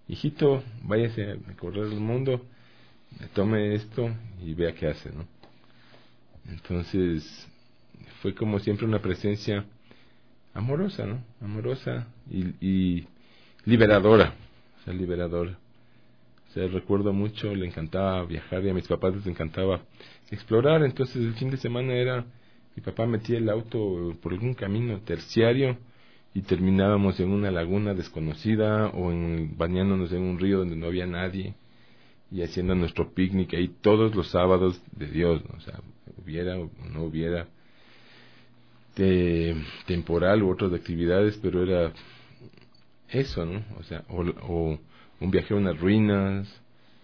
hijito, váyase a recorrer el mundo, tome esto y vea qué hace, ¿no? Entonces, fue como siempre una presencia amorosa, ¿no? Amorosa y, y liberadora, o sea, liberadora. O sea, recuerdo mucho, le encantaba viajar y a mis papás les encantaba explorar, entonces el fin de semana era, mi papá metía el auto por algún camino terciario y terminábamos en una laguna desconocida o en, bañándonos en un río donde no había nadie y haciendo nuestro picnic ahí todos los sábados de Dios, ¿no? O sea, hubiera o no hubiera de temporal u otras actividades, pero era eso, ¿no? O sea, o, o un viaje a unas ruinas.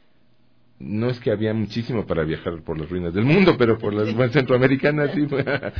No es que había muchísimo para viajar por las ruinas del mundo, pero por las bueno, centroamericanas sí,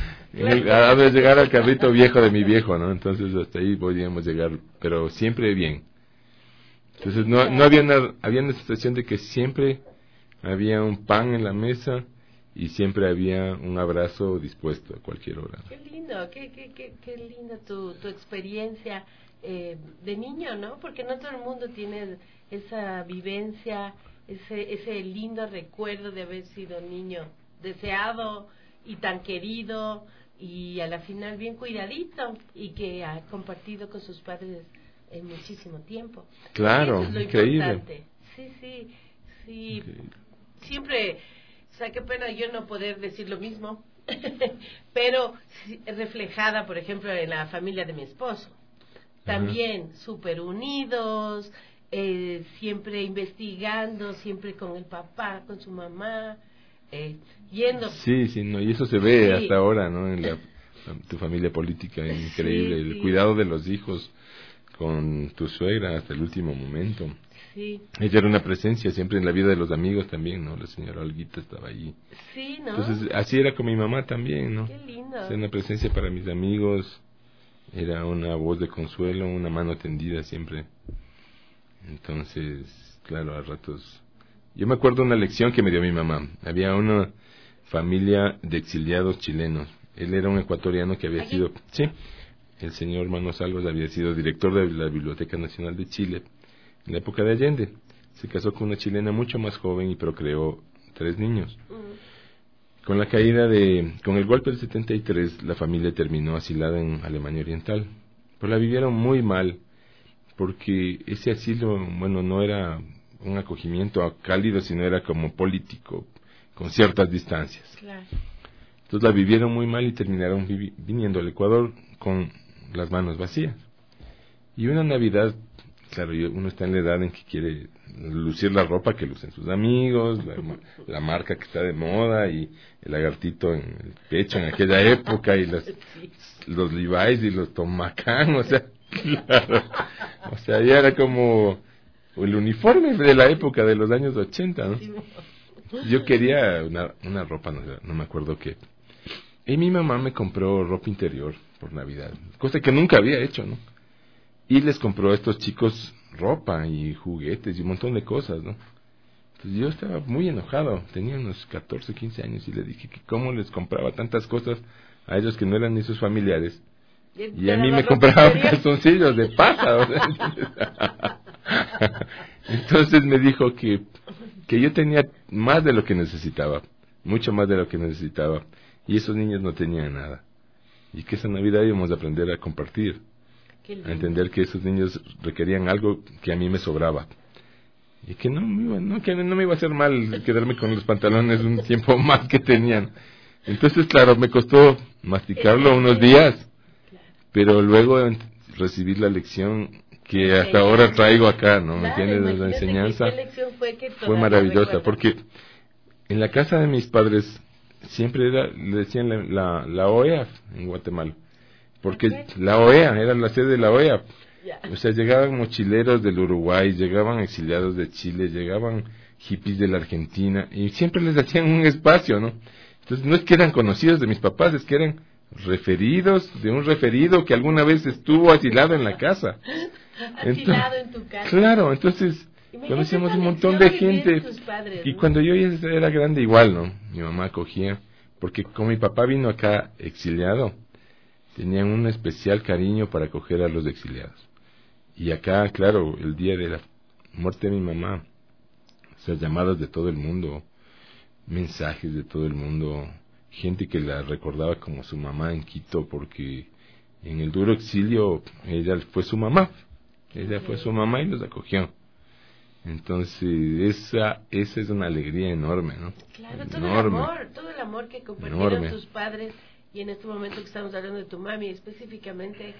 a ver, llegar al carrito viejo de mi viejo, ¿no? Entonces hasta ahí podíamos llegar, pero siempre bien. Entonces no, no había una, había una sensación de que siempre había un pan en la mesa y siempre había un abrazo dispuesto a cualquier hora. Qué lindo, qué, qué, qué, qué lindo tu, tu experiencia eh, de niño, ¿no? Porque no todo el mundo tiene esa vivencia, ese, ese lindo recuerdo de haber sido niño deseado y tan querido y a la final bien cuidadito y que ha compartido con sus padres en muchísimo tiempo. Claro, eso es lo increíble. Importante. Sí, sí, sí. Increíble. Siempre, o sea, qué pena yo no poder decir lo mismo, pero reflejada, por ejemplo, en la familia de mi esposo. También súper unidos, eh, siempre investigando, siempre con el papá, con su mamá, eh, yendo. Sí, sí, no, y eso se ve sí. hasta ahora, ¿no? En la, tu familia política, increíble, sí, el sí. cuidado de los hijos con tu suegra hasta el último momento. Sí. Ella era una presencia siempre en la vida de los amigos también, ¿no? La señora Olguita estaba allí. Sí, ¿no? Entonces, así era con mi mamá también, ¿no? Qué lindo. Era una presencia para mis amigos, era una voz de consuelo, una mano tendida siempre. Entonces, claro, a ratos... Yo me acuerdo una lección que me dio mi mamá. Había una familia de exiliados chilenos. Él era un ecuatoriano que había ¿Allí? sido... Sí, el señor Manos Salvas había sido director de la Biblioteca Nacional de Chile en la época de Allende. Se casó con una chilena mucho más joven y procreó tres niños. Mm. Con la caída de... Con el golpe del setenta y tres, la familia terminó asilada en Alemania Oriental. Pero la vivieron muy mal, porque ese asilo, bueno, no era un acogimiento cálido, sino era como político, con ciertas distancias. Claro. Entonces la vivieron muy mal y terminaron vivi- viniendo al Ecuador con las manos vacías. Y una Navidad, claro, uno está en la edad en que quiere lucir la ropa que lucen sus amigos, la, la marca que está de moda y el lagartito en el pecho en aquella época y los, los Levi's y los Tomacán, o sea, claro, o sea, ya era como el uniforme de la época de los años ochenta, ¿no? Yo quería una, una ropa, no, no me acuerdo qué, y mi mamá me compró ropa interior por Navidad, cosa que nunca había hecho, ¿no? Y les compró a estos chicos ropa y juguetes y un montón de cosas, ¿no? Entonces yo estaba muy enojado, tenía unos catorce, quince años y le dije que cómo les compraba tantas cosas a ellos que no eran ni sus familiares. Y a mí me compraban calzoncillos de paja. O sea, entonces me dijo que, que yo tenía más de lo que necesitaba, mucho más de lo que necesitaba, y esos niños no tenían nada. Y que esa Navidad íbamos a aprender a compartir, a entender que esos niños requerían algo que a mí me sobraba. Y que no me iba, no, que no me iba a hacer mal quedarme con los pantalones un tiempo más que tenían. Entonces, claro, me costó masticarlo unos días, pero luego recibir la lección que hasta ahora traigo acá, ¿no? ¿Me entiendes? La enseñanza fue, fue maravillosa, porque en la casa de mis padres siempre era, le decían la, la, la O E A en Guatemala, porque okay. La O E A era la sede de la O E A. Yeah. O sea, llegaban mochileros del Uruguay, llegaban exiliados de Chile, llegaban hippies de la Argentina, y siempre les hacían un espacio, ¿no? Entonces no es que eran conocidos de mis papás, es que eran referidos de un referido que alguna vez estuvo asilado en la casa. Asilado en tu casa. Claro, entonces conocíamos un montón de gente. Padres, y ¿no? Cuando yo ya era grande igual, ¿no? Mi mamá acogía, porque como mi papá vino acá exiliado, tenían un especial cariño para acoger a los exiliados. Y acá, claro, el día de la, muerte de mi mamá, o sea, llamadas de todo el mundo, mensajes de todo el mundo, gente que la recordaba como su mamá en Quito, porque en el duro exilio ella fue su mamá, ella fue su mamá y los acogió. Entonces esa esa es una alegría enorme, ¿no? Claro, todo enorme. el amor, todo el amor que compartieron Enorme. tus padres, y en este momento que estamos hablando de tu mami específicamente,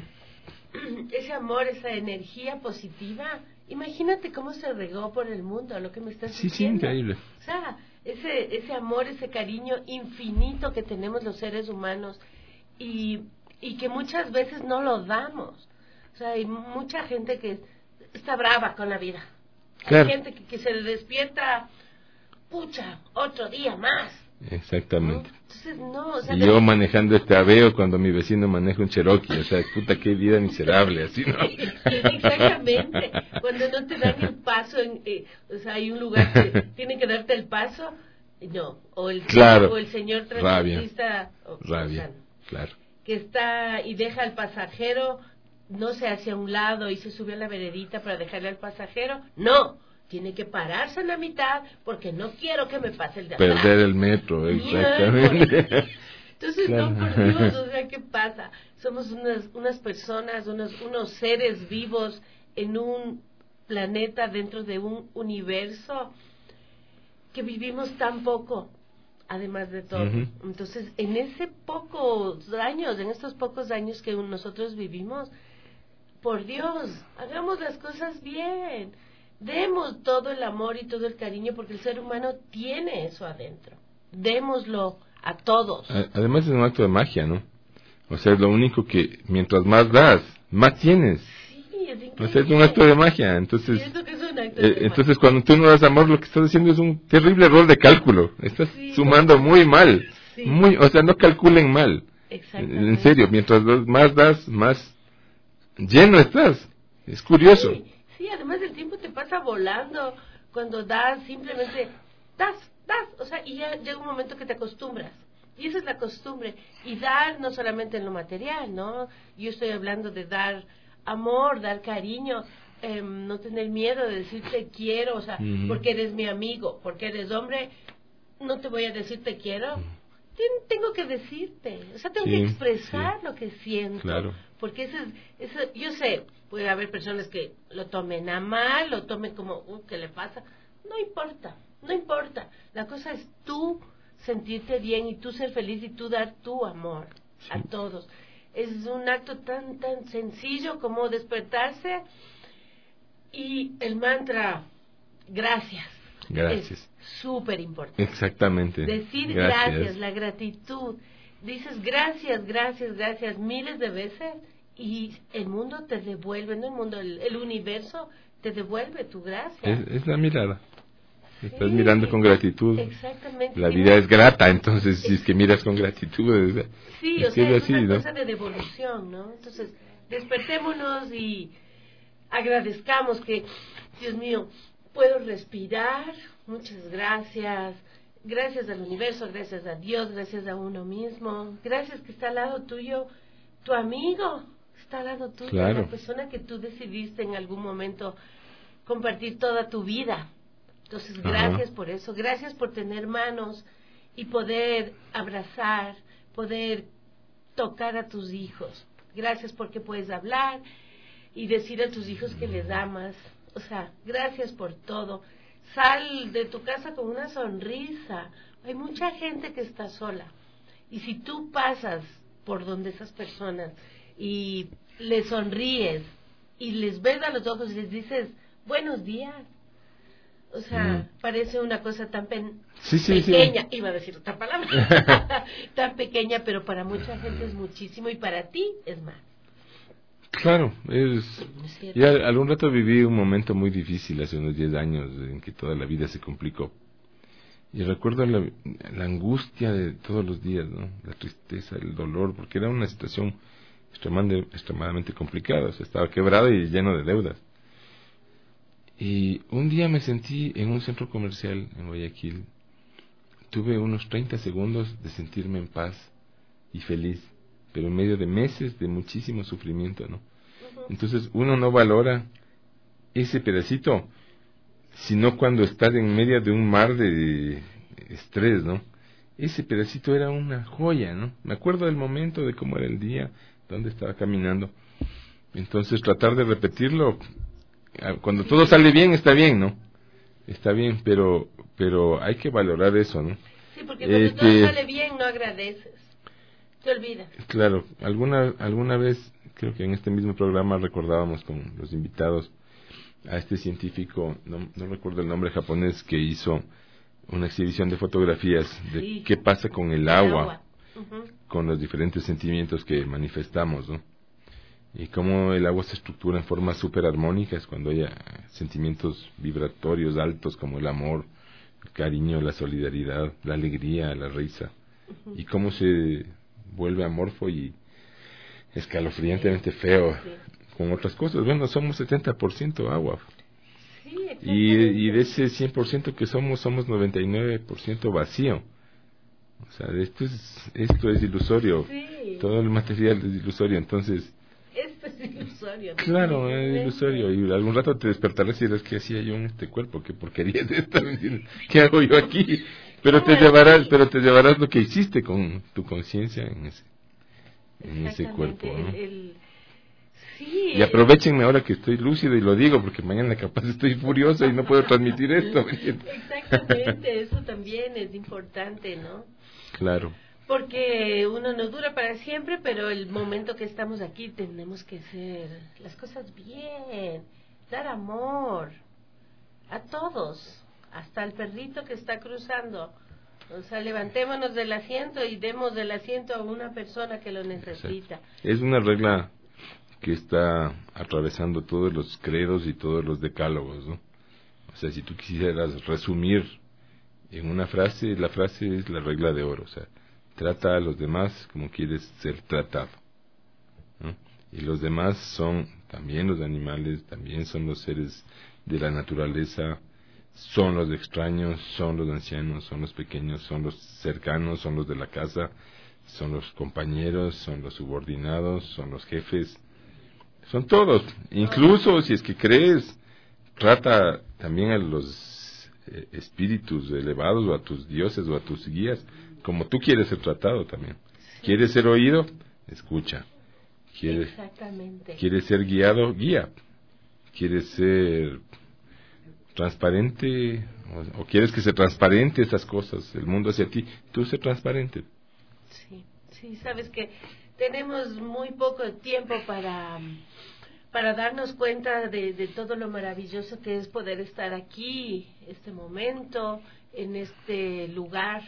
ese amor, esa energía positiva, imagínate cómo se regó por el mundo, lo que me estás Sí, sí, diciendo. increíble. O sea, ese, ese amor, ese cariño infinito que tenemos los seres humanos y, y que muchas veces no lo damos. O sea, hay mucha gente que está brava con la vida. Claro. Hay gente que, que se despierta, pucha, otro día más. Exactamente. ¿No? Entonces, no, o sea, Y de- yo manejando este Aveo cuando mi vecino maneja un Cherokee, o sea, puta, qué vida miserable, así, ¿no? Exactamente. Cuando no te dan el paso, en, eh, o sea, hay un lugar que tiene que darte el paso, no, o el, Claro. o el señor Rabia. transportista, o- Rabia, o sea, claro. que está y deja al pasajero, no se hacia un lado y se sube a la veredita para dejarle al pasajero, no, tiene que pararse en la mitad porque no quiero que me pase el de atrás. Perder el metro, exactamente. Entonces, Claro. no, por Dios, o sea, ¿qué pasa? Somos unas, unas personas, unos, unos seres vivos en un planeta, dentro de un universo, que vivimos tan poco, además de todo. Ujú. Entonces, en ese pocos años, en estos pocos años que nosotros vivimos, por Dios, hagamos las cosas bien. Demos todo el amor y todo el cariño, porque el ser humano tiene eso adentro. Démoslo a todos. A- Además es un acto de magia, ¿no? O sea, es lo único que mientras más das, más tienes. Sí, es increíble. O sea, es un acto de magia. Entonces, Siento que es un acto eh, de entonces magia. cuando tú no das amor, lo que estás haciendo es un terrible error de cálculo. Estás Sí. sumando muy mal. Sí. Muy, o sea, no calculen mal. Exactamente. En serio, mientras das- más das, más lleno estás. Es curioso. Sí, sí, además el tiempo te pasa volando cuando das, simplemente das, das, o sea, y ya llega un momento que te acostumbras. Y esa es la costumbre. Y dar no solamente en lo material, ¿no? Yo estoy hablando de dar amor, dar cariño, eh, no tener miedo de decir te quiero, o sea, Ujú. porque eres mi amigo, porque eres hombre, no te voy a decir te quiero. Tien- Tengo que decirte, o sea, tengo Sí, que expresar sí. lo que siento. Claro. Porque eso es, eso, yo sé, puede haber personas que lo tomen a mal, lo tomen como, uh, ¿qué le pasa? No importa, no importa. La cosa es tú sentirte bien y tú ser feliz y tú dar tu amor a todos. Es un acto tan, tan sencillo como despertarse y el mantra, gracias. Gracias. Es súper importante. Exactamente. Decir gracias. la gratitud. Dices gracias, gracias, gracias miles de veces y el mundo te devuelve, no el mundo, el, el universo te devuelve tu gracia. Es, es la mirada. Estás Sí, mirando con gratitud. Exactamente. La Y vida no- es grata, entonces si es que miras con gratitud, es, Sí, es o sea, que es así, una ¿no? cosa de devolución, ¿no? Entonces, despertémonos y agradezcamos que, Dios mío, puedo respirar, muchas gracias, gracias al universo, gracias a Dios, gracias a uno mismo, gracias que está al lado tuyo, tu amigo, está al lado tuyo, Claro. la persona que tú decidiste en algún momento compartir toda tu vida. Entonces, Ajá. gracias por eso, gracias por tener manos y poder abrazar, poder tocar a tus hijos. Gracias porque puedes hablar y decir a tus hijos que les amas. O sea, gracias por todo. Sal de tu casa con una sonrisa. Hay mucha gente que está sola. Y si tú pasas por donde esas personas y les sonríes y les ves a los ojos y les dices buenos días, o sea, Mm. parece una cosa tan pen- Sí, sí, sí. pequeña, iba a decir otra palabra, tan pequeña, pero para mucha gente es muchísimo y para ti es más. Claro, es... ¿No es cierto? Ya algún rato viví un momento muy difícil hace unos diez años en que toda la vida se complicó. Y recuerdo la, la angustia de todos los días, ¿no? La tristeza, el dolor, porque era una situación extremadamente, extremadamente complicada. O sea, estaba quebrado y lleno de deudas. Y un día me sentí en un centro comercial en Guayaquil. Tuve unos treinta segundos de sentirme en paz y feliz, pero en medio de meses de muchísimo sufrimiento, ¿no? Entonces uno no valora ese pedacito sino cuando estás en medio de un mar de estrés, ¿no? Ese pedacito era una joya, ¿no? Me acuerdo del momento, de cómo era el día, dónde estaba caminando. Entonces tratar de repetirlo, cuando todo sale bien, está bien, ¿no? Está bien, pero pero hay que valorar eso, ¿no? Sí, porque cuando este, todo sale bien no agradeces, te olvidas. Claro, alguna alguna vez, creo que en este mismo programa recordábamos con los invitados a este científico, no, no recuerdo el nombre japonés, que hizo una exhibición de fotografías de sí. qué pasa con el, el agua, agua. Uh-huh. con los diferentes sentimientos que manifestamos, ¿no? Y cómo el agua se estructura en formas súper armónicas cuando haya sentimientos vibratorios altos como el amor, el cariño, la solidaridad, la alegría, la risa. Uh-huh. Y cómo se vuelve amorfo y escalofriantemente feo sí. con otras cosas. Bueno, somos setenta por ciento agua. Sí, y, y de ese cien por ciento que somos, somos noventa y nueve por ciento vacío. O sea, esto es, esto es ilusorio. Sí. Todo el material es ilusorio, entonces... Esto es ilusorio. Claro, es ilusorio. Y algún rato te despertarás y dirás, ¿qué hacía yo en este cuerpo? ¿Qué porquería es esta? ¿Qué hago yo aquí? Pero te llevarás, pero te llevarás lo que hiciste con tu conciencia en ese, en ese cuerpo, ¿no? El, el... Sí, y aprovechenme ahora que estoy lúcido y lo digo, porque mañana capaz estoy furioso y no puedo transmitir esto. Exactamente, eso también es importante, ¿no? Claro. Porque uno no dura para siempre, pero el momento que estamos aquí tenemos que hacer las cosas bien, dar amor a todos, hasta al perrito que está cruzando. O sea, levantémonos del asiento y demos del asiento a una persona que lo necesita. Es una regla que está atravesando todos los credos y todos los decálogos, ¿no? O sea, si tú quisieras resumir en una frase, la frase es la regla de oro, o sea, trata a los demás como quieres ser tratado, ¿no? Y los demás son también los animales, también son los seres de la naturaleza, son los extraños, son los ancianos, son los pequeños, son los cercanos, son los de la casa, son los compañeros, son los subordinados, son los jefes, son todos. Incluso si es que crees, trata también a los eh, espíritus elevados o a tus dioses o a tus guías como tú quieres ser tratado también. Sí. ¿Quieres ser oído? Escucha. ¿Quieres, Exactamente. ¿Quieres ser guiado? Guía. ¿Quieres ser transparente? O, ¿O quieres que se transparente esas cosas, el mundo hacia ti? Tú sé transparente. Sí, sí, sabes que tenemos muy poco tiempo para, para darnos cuenta de, de todo lo maravilloso que es poder estar aquí, este momento, en este lugar,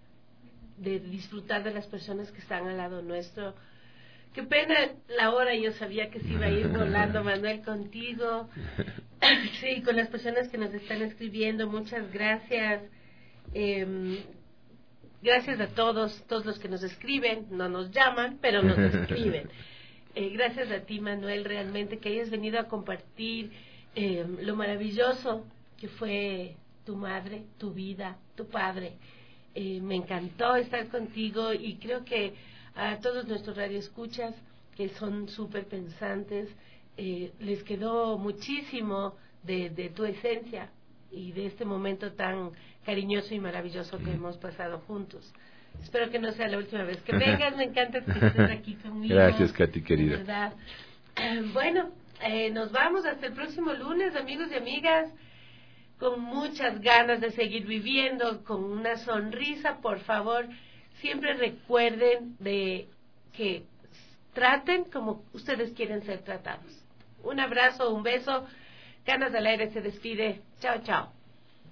de disfrutar de las personas que están al lado nuestro. Qué pena la hora, yo sabía que se iba a ir volando, Manuel, contigo. Sí, con las personas que nos están escribiendo, muchas gracias. Eh, gracias a todos, todos los que nos escriben, no nos llaman, pero nos escriben. Eh, gracias a ti, Manuel, realmente que hayas venido a compartir eh, lo maravilloso que fue tu madre, tu vida, tu padre. Eh, me encantó estar contigo y creo que a todos nuestros radioescuchas que son súper pensantes, eh, les quedó muchísimo de, de tu esencia y de este momento tan cariñoso y maravilloso que hemos pasado juntos. Espero que no sea la última vez que vengas, me encanta que estés aquí conmigo. Gracias, Katy, querida. ¿Verdad? Eh, bueno, eh, nos vamos hasta el próximo lunes, amigos y amigas, con muchas ganas de seguir viviendo, con una sonrisa. Por favor, siempre recuerden de que traten como ustedes quieren ser tratados. Un abrazo, un beso. Canas al Aire se despide. Chao, chao.